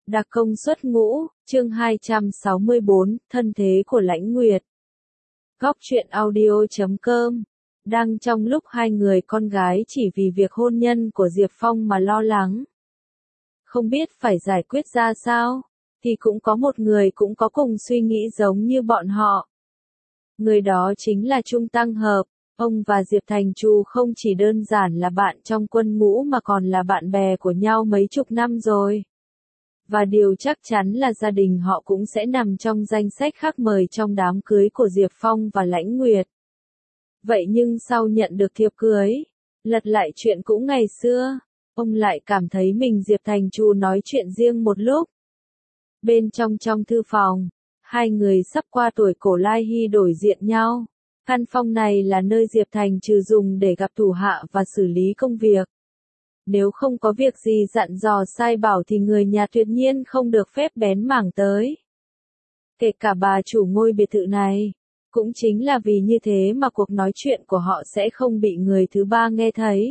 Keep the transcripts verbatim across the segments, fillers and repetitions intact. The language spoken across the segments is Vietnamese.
Đặc công xuất ngũ, chương hai trăm sáu mươi bốn, thân thế của Lãnh Nguyệt. Góc truyện audio chấm com. Đang trong lúc hai người con gái chỉ vì việc hôn nhân của Diệp Phong mà lo lắng. Không biết phải giải quyết ra sao, thì cũng có một người cũng có cùng suy nghĩ giống như bọn họ. Người đó chính là Trung Tăng Hợp. Ông và Diệp Thành Trù không chỉ đơn giản là bạn trong quân ngũ mà còn là bạn bè của nhau mấy chục năm rồi. Và điều chắc chắn là gia đình họ cũng sẽ nằm trong danh sách khách mời trong đám cưới của Diệp Phong và Lãnh Nguyệt. Vậy nhưng sau nhận được thiệp cưới, lật lại chuyện cũ ngày xưa, ông lại cảm thấy mình Diệp Thành Trù nói chuyện riêng một lúc. Bên trong trong thư phòng, hai người sắp qua tuổi cổ lai hy đổi diện nhau. Căn phòng này là nơi Diệp Thành Trừ dùng để gặp thủ hạ và xử lý công việc. Nếu không có việc gì dặn dò sai bảo thì người nhà tuyệt nhiên không được phép bén mảng tới. Kể cả bà chủ ngôi biệt thự này. Cũng chính là vì như thế mà cuộc nói chuyện của họ sẽ không bị người thứ ba nghe thấy.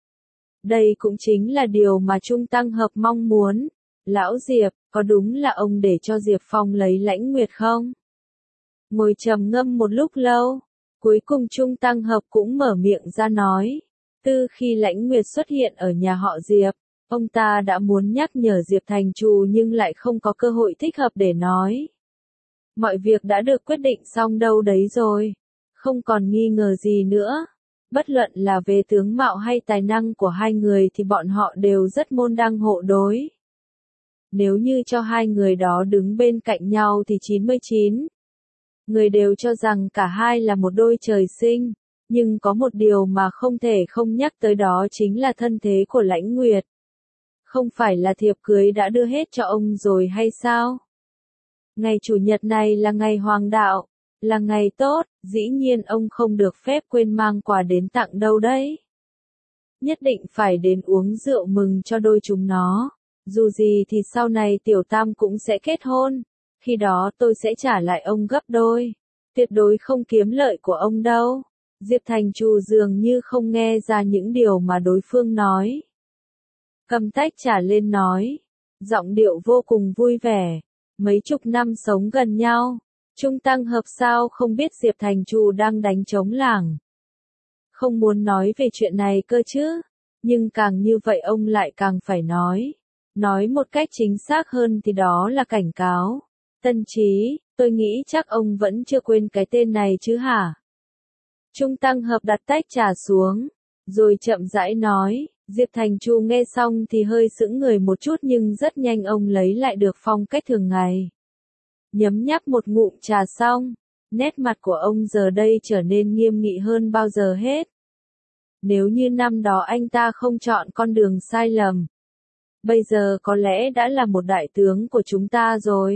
Đây cũng chính là điều mà Trung Tăng Hợp mong muốn. Lão Diệp, có đúng là ông để cho Diệp Phong lấy Lãnh Nguyệt không? Ngồi trầm ngâm một lúc lâu, cuối cùng Trung Tăng Hợp cũng mở miệng ra nói. Từ khi Lãnh Nguyệt xuất hiện ở nhà họ Diệp, ông ta đã muốn nhắc nhở Diệp Thành Trù nhưng lại không có cơ hội thích hợp để nói. Mọi việc đã được quyết định xong đâu đấy rồi, không còn nghi ngờ gì nữa. Bất luận là về tướng mạo hay tài năng của hai người thì bọn họ đều rất môn đăng hộ đối. Nếu như cho hai người đó đứng bên cạnh nhau thì chín mươi chín người đều cho rằng cả hai là một đôi trời sinh. Nhưng có một điều mà không thể không nhắc tới đó chính là thân thế của Lãnh Nguyệt. Không phải là thiệp cưới đã đưa hết cho ông rồi hay sao? Ngày Chủ nhật này là ngày hoàng đạo, là ngày tốt, dĩ nhiên ông không được phép quên mang quà đến tặng đâu đấy. Nhất định phải đến uống rượu mừng cho đôi chúng nó. Dù gì thì sau này Tiểu Tam cũng sẽ kết hôn, khi đó tôi sẽ trả lại ông gấp đôi. Tuyệt đối không kiếm lợi của ông đâu. Diệp Thành Trù dường như không nghe ra những điều mà đối phương nói. Cầm tách trà lên nói, giọng điệu vô cùng vui vẻ. Mấy chục năm sống gần nhau, Trung Tăng Hợp sao không biết Diệp Thành Trù đang đánh trống lảng. Không muốn nói về chuyện này cơ chứ, nhưng càng như vậy ông lại càng phải nói. Nói một cách chính xác hơn thì đó là cảnh cáo. Tân Trí, tôi nghĩ chắc ông vẫn chưa quên cái tên này chứ hả? Trung Tăng Hợp đặt tách trà xuống, rồi chậm rãi nói. Diệp Thành Trù nghe xong thì hơi sững người một chút nhưng rất nhanh ông lấy lại được phong cách thường ngày. Nhấm nháp một ngụm trà xong, nét mặt của ông giờ đây trở nên nghiêm nghị hơn bao giờ hết. Nếu như năm đó anh ta không chọn con đường sai lầm, bây giờ có lẽ đã là một đại tướng của chúng ta rồi.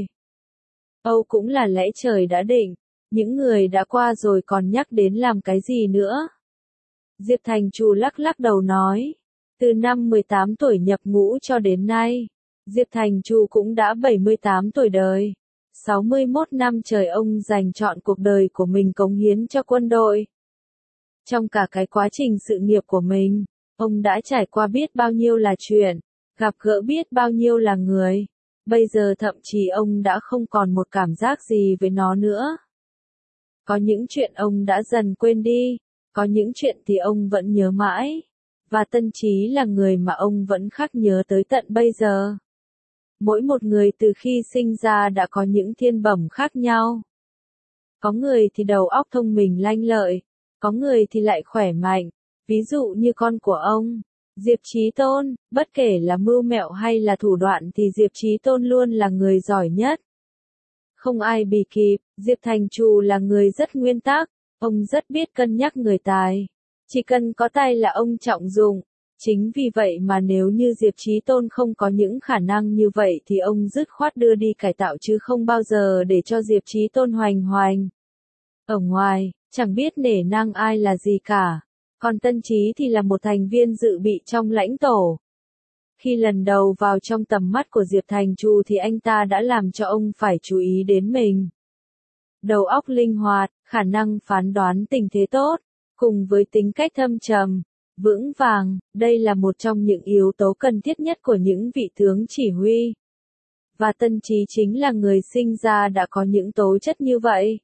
Âu cũng là lẽ trời đã định, những người đã qua rồi còn nhắc đến làm cái gì nữa. Diệp Thành Trù lắc lắc đầu nói. Từ năm mười tám tuổi nhập ngũ cho đến nay, Diệp Thành Trù cũng đã bảy mươi tám tuổi đời. sáu mươi mốt năm trời ông dành trọn cuộc đời của mình cống hiến cho quân đội. Trong cả cái quá trình sự nghiệp của mình, ông đã trải qua biết bao nhiêu là chuyện, gặp gỡ biết bao nhiêu là người. Bây giờ thậm chí ông đã không còn một cảm giác gì với nó nữa. Có những chuyện ông đã dần quên đi, có những chuyện thì ông vẫn nhớ mãi. Và Tân Trí là người mà ông vẫn khắc nhớ tới tận bây giờ. Mỗi một người từ khi sinh ra đã có những thiên bẩm khác nhau. Có người thì đầu óc thông minh lanh lợi, có người thì lại khỏe mạnh. Ví dụ như con của ông, Diệp Chí Tôn, bất kể là mưu mẹo hay là thủ đoạn thì Diệp Chí Tôn luôn là người giỏi nhất. Không ai bì kịp, Diệp Thành Trù là người rất nguyên tắc, ông rất biết cân nhắc người tài. Chỉ cần có tay là ông trọng dụng. Chính vì vậy mà nếu như Diệp Chí Tôn không có những khả năng như vậy thì ông dứt khoát đưa đi cải tạo chứ không bao giờ để cho Diệp Chí Tôn hoành hoành. Ở ngoài, chẳng biết nể nang ai là gì cả. Còn Tân Trí thì là một thành viên dự bị trong lãnh tổ. Khi lần đầu vào trong tầm mắt của Diệp Thành Trù thì anh ta đã làm cho ông phải chú ý đến mình. Đầu óc linh hoạt, khả năng phán đoán tình thế tốt. Cùng với tính cách thâm trầm, vững vàng, đây là một trong những yếu tố cần thiết nhất của những vị tướng chỉ huy. Và Tân Trí chính là người sinh ra đã có những tố chất như vậy.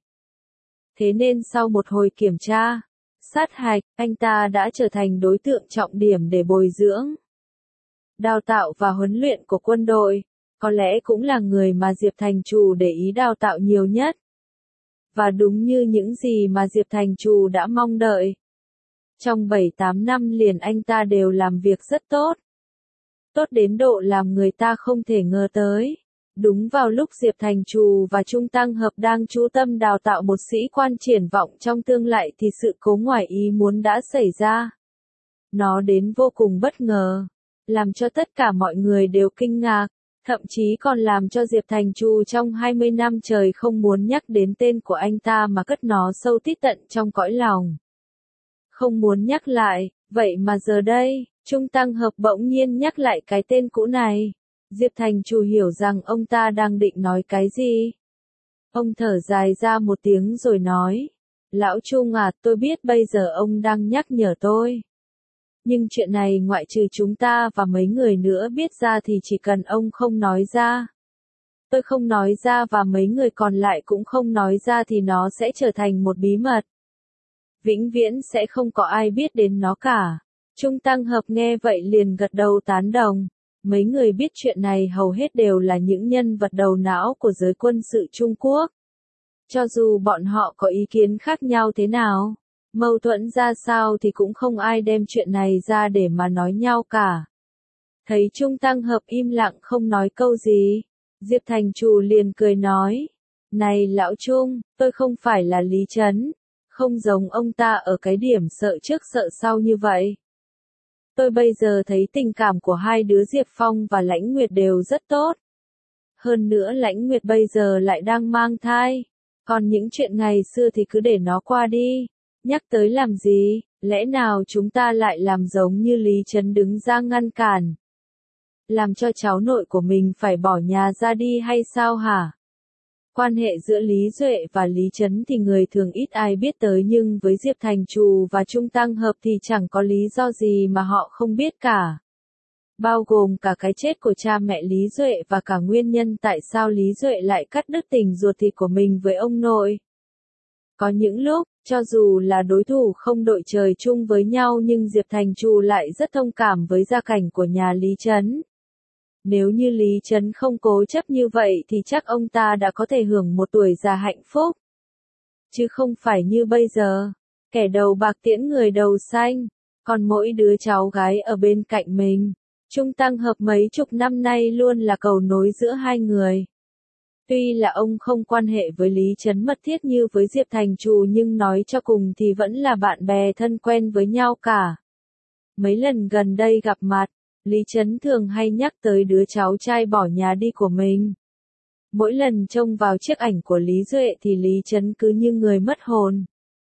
Thế nên sau một hồi kiểm tra, sát hạch, anh ta đã trở thành đối tượng trọng điểm để bồi dưỡng, đào tạo và huấn luyện của quân đội, có lẽ cũng là người mà Diệp Thành Trù để ý đào tạo nhiều nhất. Và đúng như những gì mà Diệp Thành Trù đã mong đợi. Trong bảy tám năm liền anh ta đều làm việc rất tốt. Tốt đến độ làm người ta không thể ngờ tới. Đúng vào lúc Diệp Thành Trù và Trung Tăng Hợp đang chú tâm đào tạo một sĩ quan triển vọng trong tương lai thì sự cố ngoài ý muốn đã xảy ra. Nó đến vô cùng bất ngờ, làm cho tất cả mọi người đều kinh ngạc, thậm chí còn làm cho Diệp Thành Trù trong hai mươi năm trời không muốn nhắc đến tên của anh ta mà cất nó sâu tít tận trong cõi lòng. Không muốn nhắc lại, vậy mà giờ đây, Trung Tăng Hợp bỗng nhiên nhắc lại cái tên cũ này. Diệp Thành Trù hiểu rằng ông ta đang định nói cái gì. Ông thở dài ra một tiếng rồi nói, Lão Trung à, tôi biết bây giờ ông đang nhắc nhở tôi. Nhưng chuyện này ngoại trừ chúng ta và mấy người nữa biết ra thì chỉ cần ông không nói ra. Tôi không nói ra và mấy người còn lại cũng không nói ra thì nó sẽ trở thành một bí mật. Vĩnh viễn sẽ không có ai biết đến nó cả. Trung Tăng Hợp nghe vậy liền gật đầu tán đồng. Mấy người biết chuyện này hầu hết đều là những nhân vật đầu não của giới quân sự Trung Quốc. Cho dù bọn họ có ý kiến khác nhau thế nào, mâu thuẫn ra sao thì cũng không ai đem chuyện này ra để mà nói nhau cả. Thấy Trung Tăng Hợp im lặng không nói câu gì, Diệp Thành Trù liền cười nói, này Lão Trung, tôi không phải là Lý Trấn, không giống ông ta ở cái điểm sợ trước sợ sau như vậy. Tôi bây giờ thấy tình cảm của hai đứa Diệp Phong và Lãnh Nguyệt đều rất tốt. Hơn nữa Lãnh Nguyệt bây giờ lại đang mang thai. Còn những chuyện ngày xưa thì cứ để nó qua đi. Nhắc tới làm gì, lẽ nào chúng ta lại làm giống như Lý Trấn đứng ra ngăn cản. Làm cho cháu nội của mình phải bỏ nhà ra đi hay sao hả? Quan hệ giữa Lý Duệ và Lý Trấn thì người thường ít ai biết tới nhưng với Diệp Thành Trù và Trung Tăng Hợp thì chẳng có lý do gì mà họ không biết cả. Bao gồm cả cái chết của cha mẹ Lý Duệ và cả nguyên nhân tại sao Lý Duệ lại cắt đứt tình ruột thịt của mình với ông nội. Có những lúc, cho dù là đối thủ không đội trời chung với nhau nhưng Diệp Thành Trù lại rất thông cảm với gia cảnh của nhà Lý Trấn. Nếu như Lý Trấn không cố chấp như vậy thì chắc ông ta đã có thể hưởng một tuổi già hạnh phúc. Chứ không phải như bây giờ, kẻ đầu bạc tiễn người đầu xanh, còn mỗi đứa cháu gái ở bên cạnh mình. Trung Tăng Hợp mấy chục năm nay luôn là cầu nối giữa hai người. Tuy là ông không quan hệ với Lý Trấn mật thiết như với Diệp Thành Trù nhưng nói cho cùng thì vẫn là bạn bè thân quen với nhau cả. Mấy lần gần đây gặp mặt, Lý Trấn thường hay nhắc tới đứa cháu trai bỏ nhà đi của mình. Mỗi lần trông vào chiếc ảnh của Lý Duệ thì Lý Trấn cứ như người mất hồn.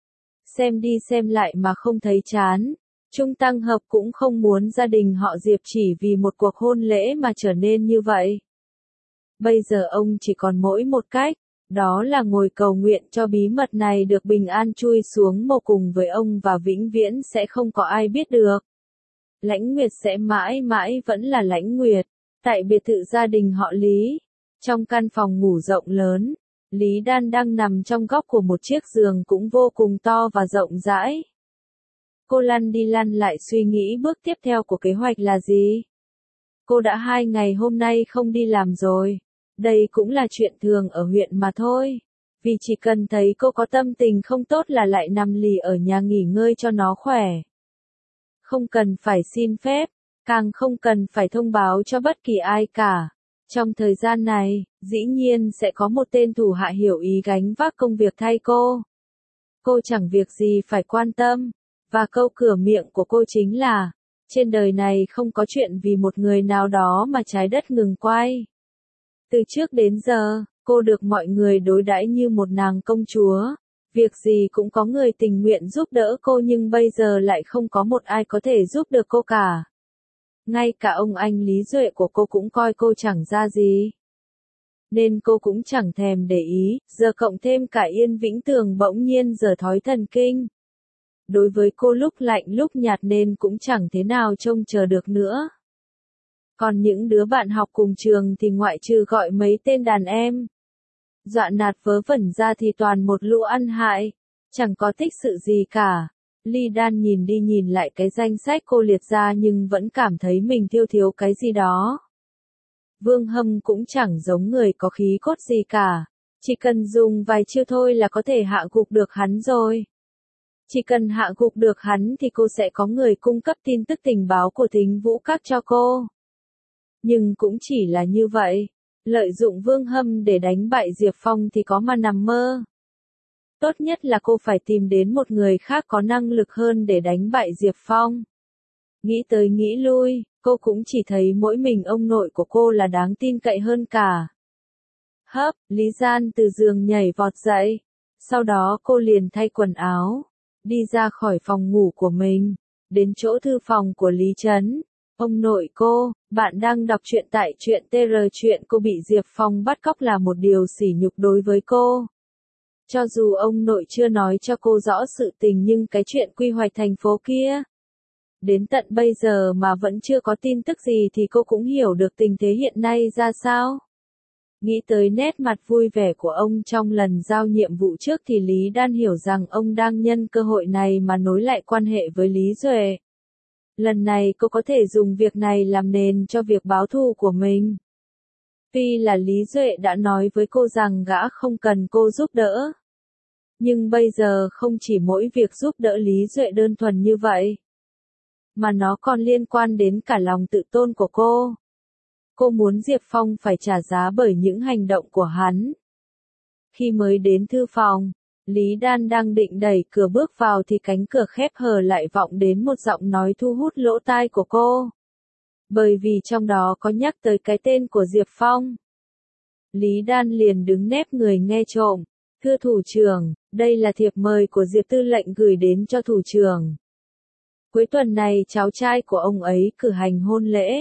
Xem đi xem lại mà không thấy chán. Trung Tăng Hợp cũng không muốn gia đình họ Diệp chỉ vì một cuộc hôn lễ mà trở nên như vậy. Bây giờ ông chỉ còn mỗi một cách, đó là ngồi cầu nguyện cho bí mật này được bình an chui xuống mộ cùng với ông và vĩnh viễn sẽ không có ai biết được. Lãnh Nguyệt sẽ mãi mãi vẫn là Lãnh Nguyệt, tại biệt thự gia đình họ Lý. Trong căn phòng ngủ rộng lớn, Lý Đan đang nằm trong góc của một chiếc giường cũng vô cùng to và rộng rãi. Cô lăn đi lăn lại suy nghĩ bước tiếp theo của kế hoạch là gì. Cô đã hai ngày hôm nay không đi làm rồi. Đây cũng là chuyện thường ở huyện mà thôi. Vì chỉ cần thấy cô có tâm tình không tốt là lại nằm lì ở nhà nghỉ ngơi cho nó khỏe. Không cần phải xin phép, càng không cần phải thông báo cho bất kỳ ai cả. Trong thời gian này, dĩ nhiên sẽ có một tên thủ hạ hiểu ý gánh vác công việc thay cô. Cô chẳng việc gì phải quan tâm. Và câu cửa miệng của cô chính là, trên đời này không có chuyện vì một người nào đó mà trái đất ngừng quay. Từ trước đến giờ, cô được mọi người đối đãi như một nàng công chúa. Việc gì cũng có người tình nguyện giúp đỡ cô nhưng bây giờ lại không có một ai có thể giúp được cô cả. Ngay cả ông anh Lý Duệ của cô cũng coi cô chẳng ra gì. Nên cô cũng chẳng thèm để ý, giờ cộng thêm cả Yên Vĩnh Tường bỗng nhiên giờ thói thần kinh. Đối với cô lúc lạnh lúc nhạt nên cũng chẳng thế nào trông chờ được nữa. Còn những đứa bạn học cùng trường thì ngoại trừ gọi mấy tên đàn em dọa nạt vớ vẩn ra thì toàn một lũ ăn hại, chẳng có thích sự gì cả. Ly Đan nhìn đi nhìn lại cái danh sách cô liệt ra nhưng vẫn cảm thấy mình thiếu thiếu cái gì đó. Vương Hâm cũng chẳng giống người có khí cốt gì cả, chỉ cần dùng vài chiêu thôi là có thể hạ gục được hắn rồi. Chỉ cần hạ gục được hắn thì cô sẽ có người cung cấp tin tức tình báo của Thính Vũ Các cho cô. Nhưng cũng chỉ là như vậy, lợi dụng Vương Hâm để đánh bại Diệp Phong thì có mà nằm mơ. Tốt nhất là cô phải tìm đến một người khác có năng lực hơn để đánh bại Diệp Phong. Nghĩ tới nghĩ lui, cô cũng chỉ thấy mỗi mình ông nội của cô là đáng tin cậy hơn cả. Hấp, Lý Gian từ giường nhảy vọt dậy. Sau đó cô liền thay quần áo, đi ra khỏi phòng ngủ của mình, đến chỗ thư phòng của Lý Trấn. Ông nội cô, bạn đang đọc truyện tại truyện tê rờ. Chuyện cô bị Diệp Phong bắt cóc là một điều sỉ nhục đối với cô. Cho dù ông nội chưa nói cho cô rõ sự tình nhưng cái chuyện quy hoạch thành phố kia, đến tận bây giờ mà vẫn chưa có tin tức gì thì cô cũng hiểu được tình thế hiện nay ra sao. Nghĩ tới nét mặt vui vẻ của ông trong lần giao nhiệm vụ trước thì Lý Đan hiểu rằng ông đang nhân cơ hội này mà nối lại quan hệ với Lý Duệ. Lần này cô có thể dùng việc này làm nền cho việc báo thù của mình. Tuy là Lý Duệ đã nói với cô rằng gã không cần cô giúp đỡ. Nhưng bây giờ không chỉ mỗi việc giúp đỡ Lý Duệ đơn thuần như vậy, mà nó còn liên quan đến cả lòng tự tôn của cô. Cô muốn Diệp Phong phải trả giá bởi những hành động của hắn. Khi mới đến thư phòng, Lý Đan đang định đẩy cửa bước vào thì cánh cửa khép hờ lại vọng đến một giọng nói thu hút lỗ tai của cô. Bởi vì trong đó có nhắc tới cái tên của Diệp Phong. Lý Đan liền đứng nép người nghe trộm. Thưa thủ trưởng, đây là thiệp mời của Diệp Tư lệnh gửi đến cho thủ trưởng. Cuối tuần này cháu trai của ông ấy cử hành hôn lễ.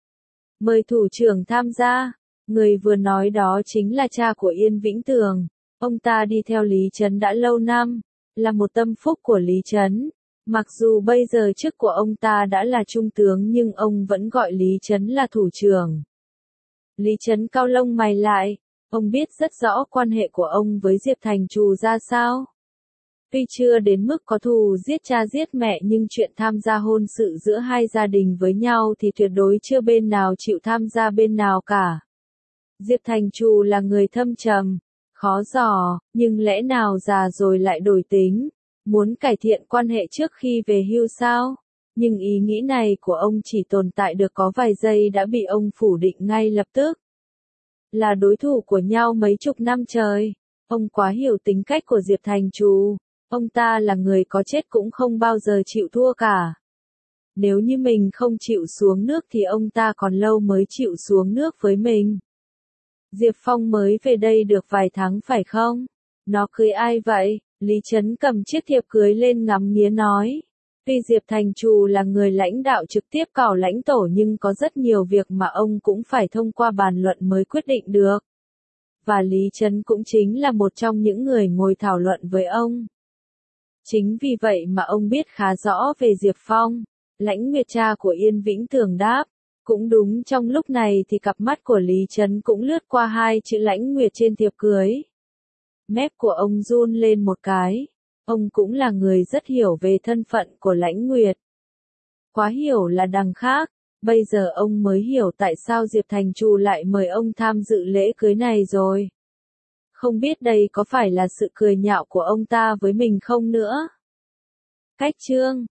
Mời thủ trưởng tham gia. Người vừa nói đó chính là cha của Yên Vĩnh Tường. Ông ta đi theo Lý Trấn đã lâu năm, là một tâm phúc của Lý Trấn. Mặc dù bây giờ chức của ông ta đã là trung tướng nhưng ông vẫn gọi Lý Trấn là thủ trưởng. Lý Trấn cau lông mày lại, ông biết rất rõ quan hệ của ông với Diệp Thành Trù ra sao. Tuy chưa đến mức có thù giết cha giết mẹ nhưng chuyện tham gia hôn sự giữa hai gia đình với nhau thì tuyệt đối chưa bên nào chịu tham gia bên nào cả. Diệp Thành Trù là người thâm trầm, khó dò, nhưng lẽ nào già rồi lại đổi tính, muốn cải thiện quan hệ trước khi về hưu sao? Nhưng ý nghĩ này của ông chỉ tồn tại được có vài giây đã bị ông phủ định ngay lập tức. Là đối thủ của nhau mấy chục năm trời, ông quá hiểu tính cách của Diệp Thành Trù, ông ta là người có chết cũng không bao giờ chịu thua cả. Nếu như mình không chịu xuống nước thì ông ta còn lâu mới chịu xuống nước với mình. Diệp Phong mới về đây được vài tháng phải không? Nó cưới ai vậy? Lý Trấn cầm chiếc thiệp cưới lên ngắm nghía nói. Tuy Diệp Thành Trù là người lãnh đạo trực tiếp cào lãnh tổ nhưng có rất nhiều việc mà ông cũng phải thông qua bàn luận mới quyết định được. Và Lý Trấn cũng chính là một trong những người ngồi thảo luận với ông. Chính vì vậy mà ông biết khá rõ về Diệp Phong. Lãnh Nguyệt cha của Yên Vĩnh Tường đáp. Cũng đúng trong lúc này thì cặp mắt của Lý Trấn cũng lướt qua hai chữ Lãnh Nguyệt trên thiệp cưới. Mép của ông run lên một cái. Ông cũng là người rất hiểu về thân phận của Lãnh Nguyệt. Quá hiểu là đằng khác, bây giờ ông mới hiểu tại sao Diệp Thành Trù lại mời ông tham dự lễ cưới này rồi. Không biết đây có phải là sự cười nhạo của ông ta với mình không nữa. Cách chương